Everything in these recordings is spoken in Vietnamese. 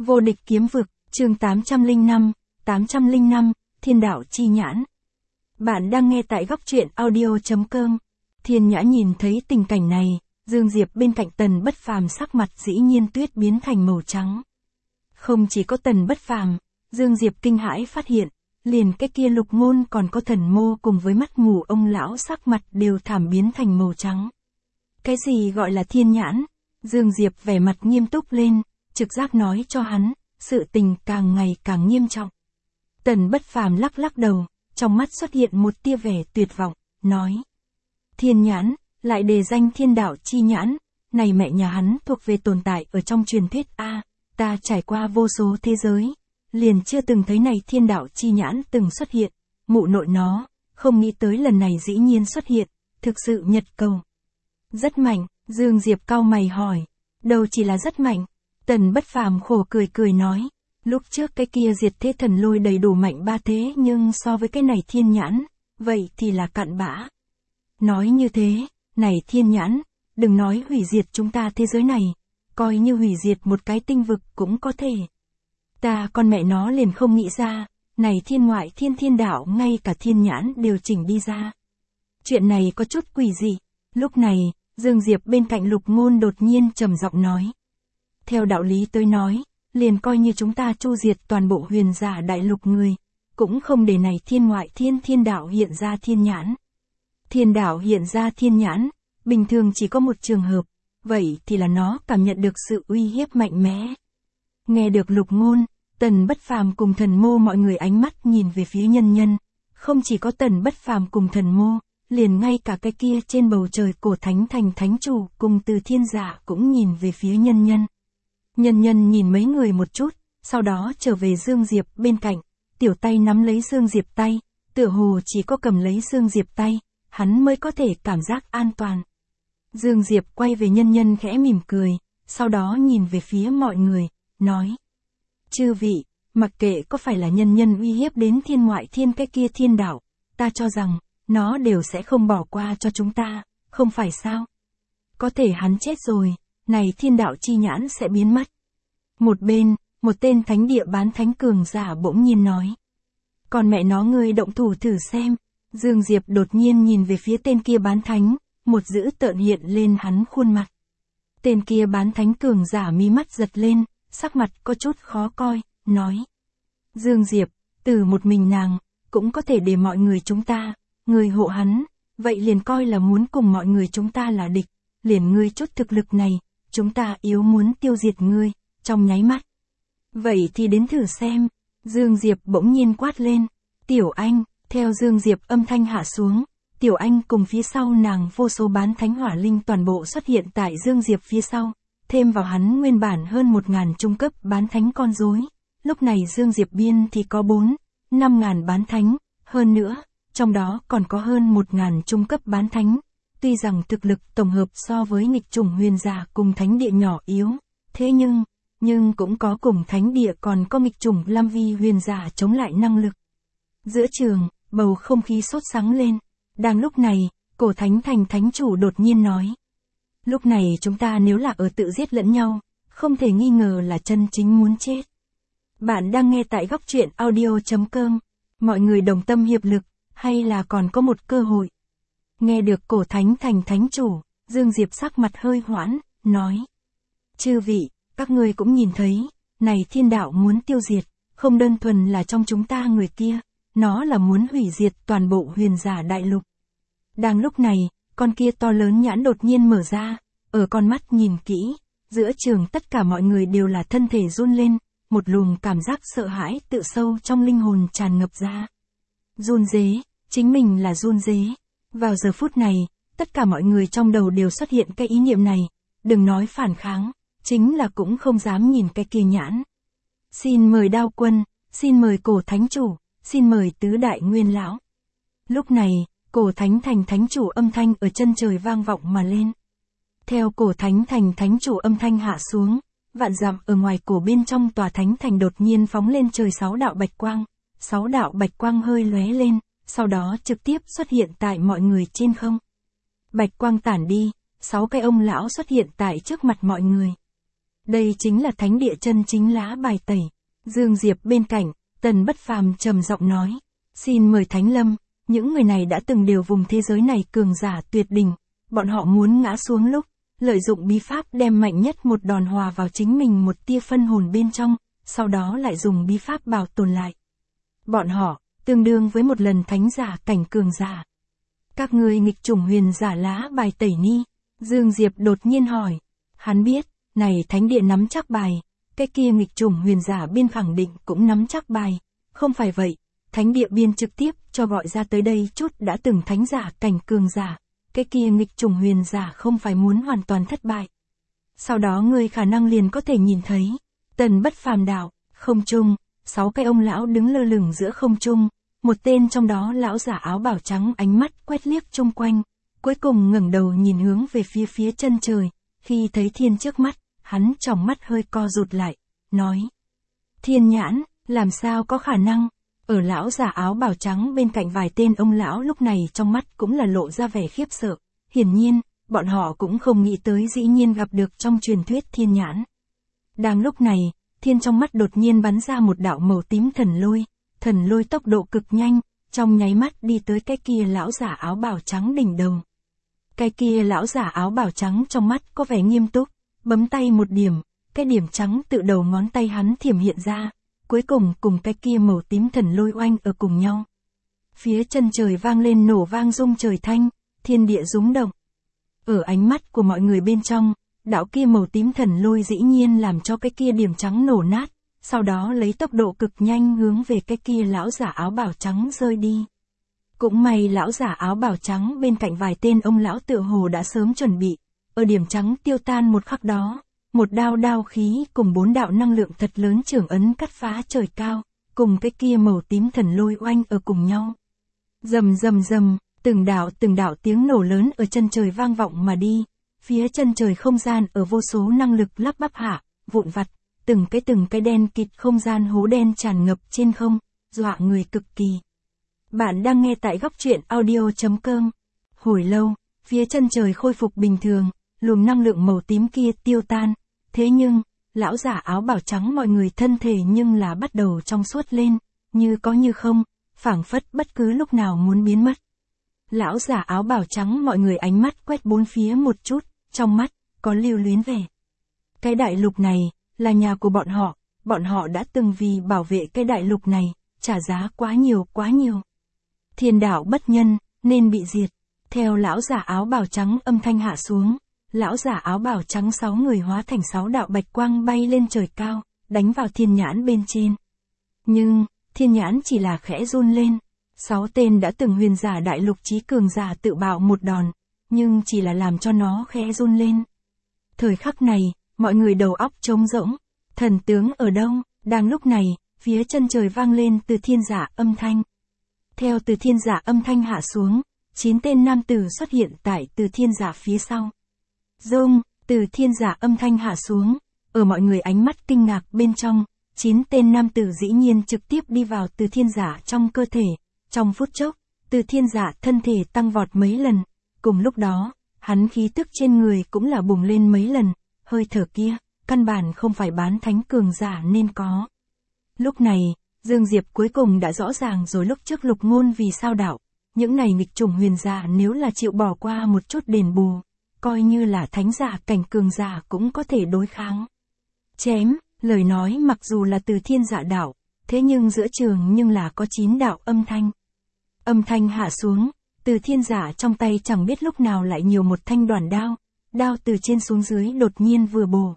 Vô địch kiếm vực, chương 805, Thiên đạo chi nhãn. Bạn đang nghe tại góc truyện audio.com. Thiên Nhã nhìn thấy tình cảnh này, Dương Diệp bên cạnh Tần Bất Phàm sắc mặt dĩ nhiên tuyết biến thành màu trắng. Không chỉ có Tần Bất Phàm, Dương Diệp kinh hãi phát hiện, liền cái kia Lục Ngôn còn có Thần Mô cùng với mắt mù ông lão sắc mặt đều thảm biến thành màu trắng. Cái gì gọi là thiên nhãn? Dương Diệp vẻ mặt nghiêm túc lên, trực giác nói cho hắn, sự tình càng ngày càng nghiêm trọng. Tần Bất Phàm lắc lắc đầu, trong mắt xuất hiện một tia vẻ tuyệt vọng, nói. Thiên nhãn, lại đề danh thiên đạo chi nhãn, này mẹ nhà hắn thuộc về tồn tại ở trong truyền thuyết A, ta trải qua vô số thế giới, liền chưa từng thấy này thiên đạo chi nhãn từng xuất hiện, mụ nội nó, không nghĩ tới lần này dĩ nhiên xuất hiện, thực sự nhật cầu. Rất mạnh, Dương Diệp cau mày hỏi, đâu chỉ là rất mạnh, Tần Bất Phàm khổ cười cười nói, lúc trước cái kia diệt thế thần lôi đầy đủ mạnh ba thế nhưng so với cái này thiên nhãn, vậy thì là cặn bã. Nói như thế, này thiên nhãn, đừng nói hủy diệt chúng ta thế giới này, coi như hủy diệt một cái tinh vực cũng có thể. Ta con mẹ nó liền không nghĩ ra, này thiên ngoại thiên đạo ngay cả thiên nhãn đều chỉnh đi ra. Chuyện này có chút quỷ dị. Lúc này, Dương Diệp bên cạnh Lục Ngôn đột nhiên trầm giọng nói. Theo đạo lý tới nói, liền coi như chúng ta chu diệt toàn bộ huyền giả đại lục người, cũng không để này thiên ngoại thiên đạo hiện ra thiên nhãn. Thiên đạo hiện ra thiên nhãn, bình thường chỉ có một trường hợp, vậy thì là nó cảm nhận được sự uy hiếp mạnh mẽ. Nghe được Lục Ngôn, Tần Bất Phàm cùng Thần Mô mọi người ánh mắt nhìn về phía nhân nhân, không chỉ có Tần Bất Phàm cùng Thần Mô, liền ngay cả cái kia trên bầu trời cổ thánh thành thánh chủ cùng Từ Thiên Giả cũng nhìn về phía nhân nhân. Nhân nhân nhìn mấy người một chút, sau đó trở về Dương Diệp bên cạnh, tiểu tay nắm lấy Dương Diệp tay, tựa hồ chỉ có cầm lấy Dương Diệp tay, hắn mới có thể cảm giác an toàn. Dương Diệp quay về nhân nhân khẽ mỉm cười, sau đó nhìn về phía mọi người, nói. Chư vị, mặc kệ có phải là nhân nhân uy hiếp đến thiên ngoại thiên cái kia thiên đạo, ta cho rằng, nó đều sẽ không bỏ qua cho chúng ta, không phải sao? Có thể hắn chết rồi, này thiên đạo chi nhãn sẽ biến mất. Một bên, một tên thánh địa bán thánh cường giả bỗng nhiên nói. Còn mẹ nó ngươi động thủ thử xem. Dương Diệp đột nhiên nhìn về phía tên kia bán thánh, một dữ tợn hiện lên hắn khuôn mặt. Tên kia bán thánh cường giả mí mắt giật lên, sắc mặt có chút khó coi, nói. Dương Diệp, từ một mình nàng, cũng có thể để mọi người chúng ta, người hộ hắn, vậy liền coi là muốn cùng mọi người chúng ta là địch, liền ngươi chút thực lực này, chúng ta yếu muốn tiêu diệt ngươi, trong nháy mắt. Vậy thì đến thử xem, Dương Diệp bỗng nhiên quát lên, Tiểu Anh, theo Dương Diệp âm thanh hạ xuống, Tiểu Anh cùng phía sau nàng vô số bán thánh hỏa linh toàn bộ xuất hiện tại Dương Diệp phía sau, thêm vào hắn nguyên bản hơn 1000 trung cấp bán thánh con rối, lúc này Dương Diệp biên thì có 4-5 ngàn bán thánh, hơn nữa, trong đó còn có hơn 1000 trung cấp bán thánh, tuy rằng thực lực tổng hợp so với nghịch chủng huyền giả cùng thánh địa nhỏ yếu, thế nhưng cũng có cùng thánh địa còn có nghịch chủng Lam Vi huyền giả chống lại năng lực. Giữa trường, bầu không khí sốt sắng lên, đang lúc này, cổ thánh thành thánh chủ đột nhiên nói. Lúc này chúng ta nếu là ở tự giết lẫn nhau, không thể nghi ngờ là chân chính muốn chết. Bạn đang nghe tại góc truyện audio.com, mọi người đồng tâm hiệp lực, hay là còn có một cơ hội. Nghe được cổ thánh thành thánh chủ, Dương Diệp sắc mặt hơi hoãn, nói. Chư vị, các ngươi cũng nhìn thấy, này thiên đạo muốn tiêu diệt, không đơn thuần là trong chúng ta người kia, nó là muốn hủy diệt toàn bộ huyền giả đại lục. Đang lúc này, con kia to lớn nhãn đột nhiên mở ra, ở con mắt nhìn kỹ, giữa trường tất cả mọi người đều là thân thể run lên, một luồng cảm giác sợ hãi tự sâu trong linh hồn tràn ngập ra. Run rế, chính mình là run rế. Vào giờ phút này, tất cả mọi người trong đầu đều xuất hiện cái ý niệm này, đừng nói phản kháng, chính là cũng không dám nhìn cái kia nhãn. Xin mời Đao Quân, xin mời cổ thánh chủ, xin mời tứ đại nguyên lão. Lúc này, cổ thánh thành thánh chủ âm thanh ở chân trời vang vọng mà lên. Theo cổ thánh thành thánh chủ âm thanh hạ xuống, vạn dặm ở ngoài cổ bên trong tòa thánh thành đột nhiên phóng lên trời 6 đạo bạch quang, 6 đạo bạch quang hơi lóe lên, sau đó trực tiếp xuất hiện tại mọi người trên không. Bạch quang tản đi, 6 cái ông lão xuất hiện tại trước mặt mọi người. Đây chính là thánh địa chân chính lá bài tẩy. Dương Diệp bên cạnh, Tần Bất Phàm trầm giọng nói. Xin mời Thánh Lâm, những người này đã từng điều vùng thế giới này cường giả tuyệt đỉnh. Bọn họ muốn ngã xuống lúc, lợi dụng bí pháp đem mạnh nhất một đòn hòa vào chính mình một tia phân hồn bên trong, sau đó lại dùng bí pháp bảo tồn lại. Bọn họ, tương đương với một lần thánh giả cảnh cường giả. Các ngươi nghịch chủng huyền giả lá bài tẩy ni? Dương Diệp đột nhiên hỏi. Hắn biết, này thánh địa nắm chắc bài, cái kia nghịch chủng huyền giả biên khẳng định cũng nắm chắc bài. Không phải vậy, thánh địa biên trực tiếp cho gọi ra tới đây chút đã từng thánh giả cảnh cường giả. Cái kia nghịch chủng huyền giả không phải muốn hoàn toàn thất bại. Sau đó ngươi khả năng liền có thể nhìn thấy. Tần Bất Phàm đạo, không trung, 6 cái ông lão đứng lơ lửng giữa không trung. Một tên trong đó lão giả áo bào trắng ánh mắt quét liếc chung quanh. Cuối cùng ngẩng đầu nhìn hướng về phía chân trời. Khi thấy thiên trước mắt, hắn tròng mắt hơi co rụt lại, nói. Thiên nhãn, làm sao có khả năng? Ở lão giả áo bào trắng bên cạnh vài tên ông lão lúc này trong mắt cũng là lộ ra vẻ khiếp sợ. Hiển nhiên, bọn họ cũng không nghĩ tới dĩ nhiên gặp được trong truyền thuyết thiên nhãn. Đang lúc này, thiên trong mắt đột nhiên bắn ra một đạo màu tím thần lôi tốc độ cực nhanh, trong nháy mắt đi tới cái kia lão giả áo bào trắng đỉnh đầu. Cái kia lão giả áo bào trắng trong mắt có vẻ nghiêm túc, bấm tay một điểm, cái điểm trắng tự đầu ngón tay hắn thiểm hiện ra, cuối cùng cùng cái kia màu tím thần lôi oanh ở cùng nhau. Phía chân trời vang lên nổ vang rung trời thanh, thiên địa rúng động. Ở ánh mắt của mọi người bên trong, đạo kia màu tím thần lôi dĩ nhiên làm cho cái kia điểm trắng nổ nát, sau đó lấy tốc độ cực nhanh hướng về cái kia lão giả áo bào trắng rơi đi. Cũng may lão giả áo bào trắng bên cạnh vài tên ông lão tựa hồ đã sớm chuẩn bị, ở điểm trắng tiêu tan một khắc đó, một đao khí cùng 4 đạo năng lượng thật lớn trưởng ấn cắt phá trời cao, cùng cái kia màu tím thần lôi oanh ở cùng nhau. Rầm, từng đạo tiếng nổ lớn ở chân trời vang vọng mà đi, phía chân trời không gian ở vô số năng lực lắp bắp hạ, vụn vặt, từng cái đen kịt không gian hố đen tràn ngập trên không, dọa người cực kỳ. Bạn đang nghe tại góc truyện audio.com. Hồi lâu, phía chân trời khôi phục bình thường, luồng năng lượng màu tím kia tiêu tan. Thế nhưng, lão giả áo bào trắng mọi người thân thể nhưng là bắt đầu trong suốt lên, như có như không, phảng phất bất cứ lúc nào muốn biến mất. Lão giả áo bào trắng mọi người ánh mắt quét bốn phía một chút, trong mắt, có lưu luyến vẻ. Cái đại lục này, là nhà của bọn họ đã từng vì bảo vệ cái đại lục này, trả giá quá nhiều. Thiên đạo bất nhân, nên bị diệt. Theo lão giả áo bào trắng âm thanh hạ xuống, lão giả áo bào trắng 6 người hóa thành 6 đạo bạch quang bay lên trời cao, đánh vào thiên nhãn bên trên. Nhưng, thiên nhãn chỉ là khẽ run lên. 6 tên đã từng huyền giả đại lục chí cường giả tự bạo một đòn, nhưng chỉ là làm cho nó khẽ run lên. Thời khắc này, mọi người đầu óc trống rỗng. Thần tướng ở đâu? Đang lúc này, phía chân trời vang lên từ thiên giả âm thanh. Theo từ thiên giả âm thanh hạ xuống, 9 tên nam tử xuất hiện tại từ thiên giả phía sau. Dung, từ thiên giả âm thanh hạ xuống, ở mọi người ánh mắt kinh ngạc bên trong, 9 tên nam tử dĩ nhiên trực tiếp đi vào từ thiên giả trong cơ thể. Trong phút chốc, từ thiên giả thân thể tăng vọt mấy lần, cùng lúc đó, hắn khí tức trên người cũng là bùng lên mấy lần, hơi thở kia, căn bản không phải bán thánh cường giả nên có. Lúc này, Dương Diệp cuối cùng đã rõ ràng rồi lúc trước Lục Ngôn vì sao đạo, những này nghịch chủng huyền giả nếu là chịu bỏ qua một chút đền bù, coi như là thánh giả cảnh cường giả cũng có thể đối kháng. Chém, lời nói mặc dù là từ thiên giả đạo, thế nhưng giữa trường nhưng là có 9 đạo âm thanh. Âm thanh hạ xuống, từ thiên giả trong tay chẳng biết lúc nào lại nhiều một thanh đoàn đao, đao từ trên xuống dưới đột nhiên vừa bổ.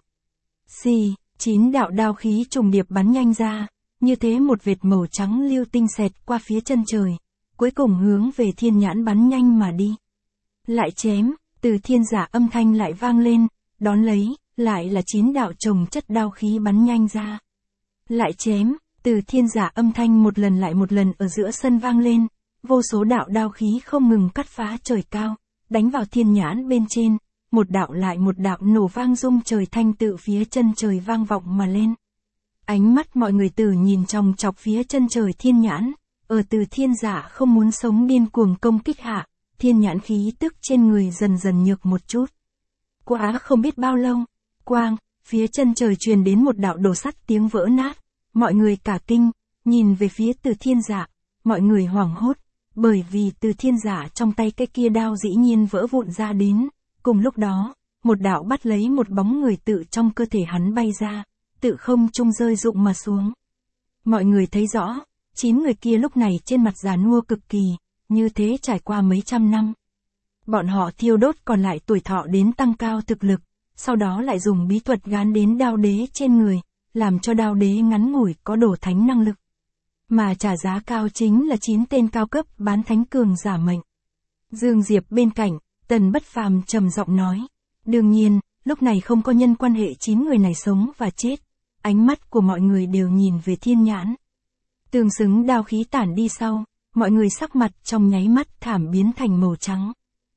9 đạo đao khí trùng điệp bắn nhanh ra, như thế một vệt màu trắng lưu tinh xẹt qua phía chân trời, cuối cùng hướng về thiên nhãn bắn nhanh mà đi. Lại chém, từ thiên giả âm thanh lại vang lên, đón lấy, lại là 9 đạo chồng chất đao khí bắn nhanh ra. Lại chém, từ thiên giả âm thanh một lần lại một lần ở giữa sân vang lên, vô số đạo đao khí không ngừng cắt phá trời cao, đánh vào thiên nhãn bên trên, một đạo lại một đạo nổ vang rung trời thanh tự phía chân trời vang vọng mà lên. Ánh mắt mọi người từ nhìn trong chọc phía chân trời thiên nhãn, ở từ thiên giả không muốn sống điên cuồng công kích hạ, thiên nhãn khí tức trên người dần dần nhược một chút. Quá không biết bao lâu, quang, phía chân trời truyền đến một đạo đồ sắt tiếng vỡ nát, mọi người cả kinh, nhìn về phía Từ Thiên Dạ, mọi người hoảng hốt, bởi vì Từ Thiên Dạ trong tay cái kia đao dĩ nhiên vỡ vụn ra đến, cùng lúc đó, một đạo bắt lấy một bóng người tự trong cơ thể hắn bay ra, tự không trung rơi rụng mà xuống. Mọi người thấy rõ, 9 người kia lúc này trên mặt già nua cực kỳ, như thế trải qua mấy trăm năm. Bọn họ thiêu đốt còn lại tuổi thọ đến tăng cao thực lực, sau đó lại dùng bí thuật gán đến đao đế trên người, làm cho đao đế ngắn ngủi có đổ thánh năng lực. Mà trả giá cao chính là 9 tên cao cấp bán thánh cường giả mệnh. Dương Diệp bên cạnh, Tần Bất Phàm trầm giọng nói. Đương nhiên, lúc này không có nhân quan hệ 9 người này sống và chết. Ánh mắt của mọi người đều nhìn về Thiên Nhãn. Tương xứng đao khí tản đi sau, mọi người sắc mặt trong nháy mắt thảm biến thành màu trắng.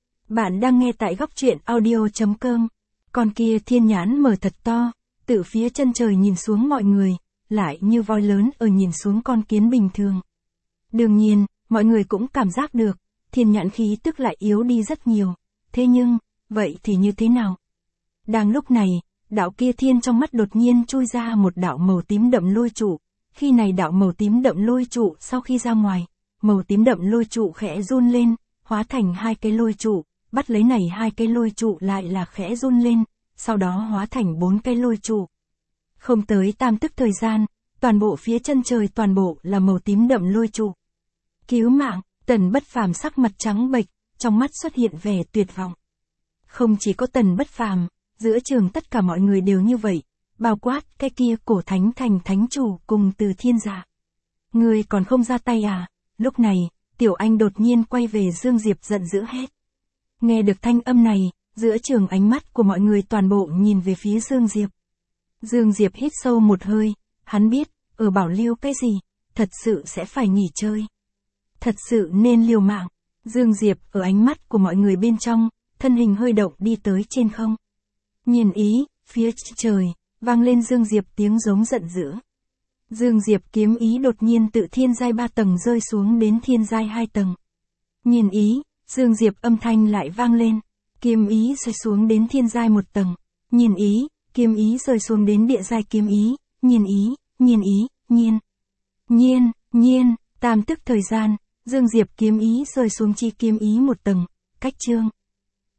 Bạn đang nghe tại góc truyện audio.com. Con kia Thiên Nhãn mở thật to, từ phía chân trời nhìn xuống mọi người, lại như voi lớn ở nhìn xuống con kiến bình thường. Đương nhiên, mọi người cũng cảm giác được, Thiên Nhãn khí tức lại yếu đi rất nhiều. Thế nhưng, vậy thì như thế nào? Đang lúc này, đạo kia thiên trong mắt đột nhiên chui ra một đạo màu tím đậm lôi trụ. Khi này đạo màu tím đậm lôi trụ sau khi ra ngoài, màu tím đậm lôi trụ khẽ run lên, hóa thành 2 cái lôi trụ, bắt lấy này 2 cái lôi trụ lại là khẽ run lên, sau đó hóa thành 4 cái lôi trụ. Không tới tam tức thời gian, toàn bộ phía chân trời toàn bộ là màu tím đậm lôi trụ. Cứu mạng, Tần Bất Phàm sắc mặt trắng bệch, trong mắt xuất hiện vẻ tuyệt vọng. Không chỉ có Tần Bất Phàm, giữa trường tất cả mọi người đều như vậy, bao quát cái kia cổ thánh thành thánh chủ cùng Từ Thiên Dạ. Ngươi còn không ra tay à? Lúc này, Tiểu Anh đột nhiên quay về Dương Diệp giận dữ hét. Nghe được thanh âm này, giữa trường ánh mắt của mọi người toàn bộ nhìn về phía Dương Diệp. Dương Diệp hít sâu một hơi, hắn biết, ở bảo lưu cái gì, thật sự sẽ phải nghỉ chơi. Thật sự nên liều mạng. Dương Diệp ở ánh mắt của mọi người bên trong, thân hình hơi động đi tới trên không. Nhìn ý, phía trời, vang lên Dương Diệp tiếng giống giận dữ. Dương Diệp kiếm ý đột nhiên tự thiên giai 3 tầng rơi xuống đến thiên giai 2 tầng. Nhìn ý, Dương Diệp âm thanh lại vang lên. Kiếm ý rơi xuống đến thiên giai 1 tầng. Nhìn ý, kiếm ý rơi xuống đến địa giai kiếm ý. Nhìn ý, nhiên, tam tức thời gian, Dương Diệp kiếm ý rơi xuống chi kiếm ý 1 tầng, cách chương.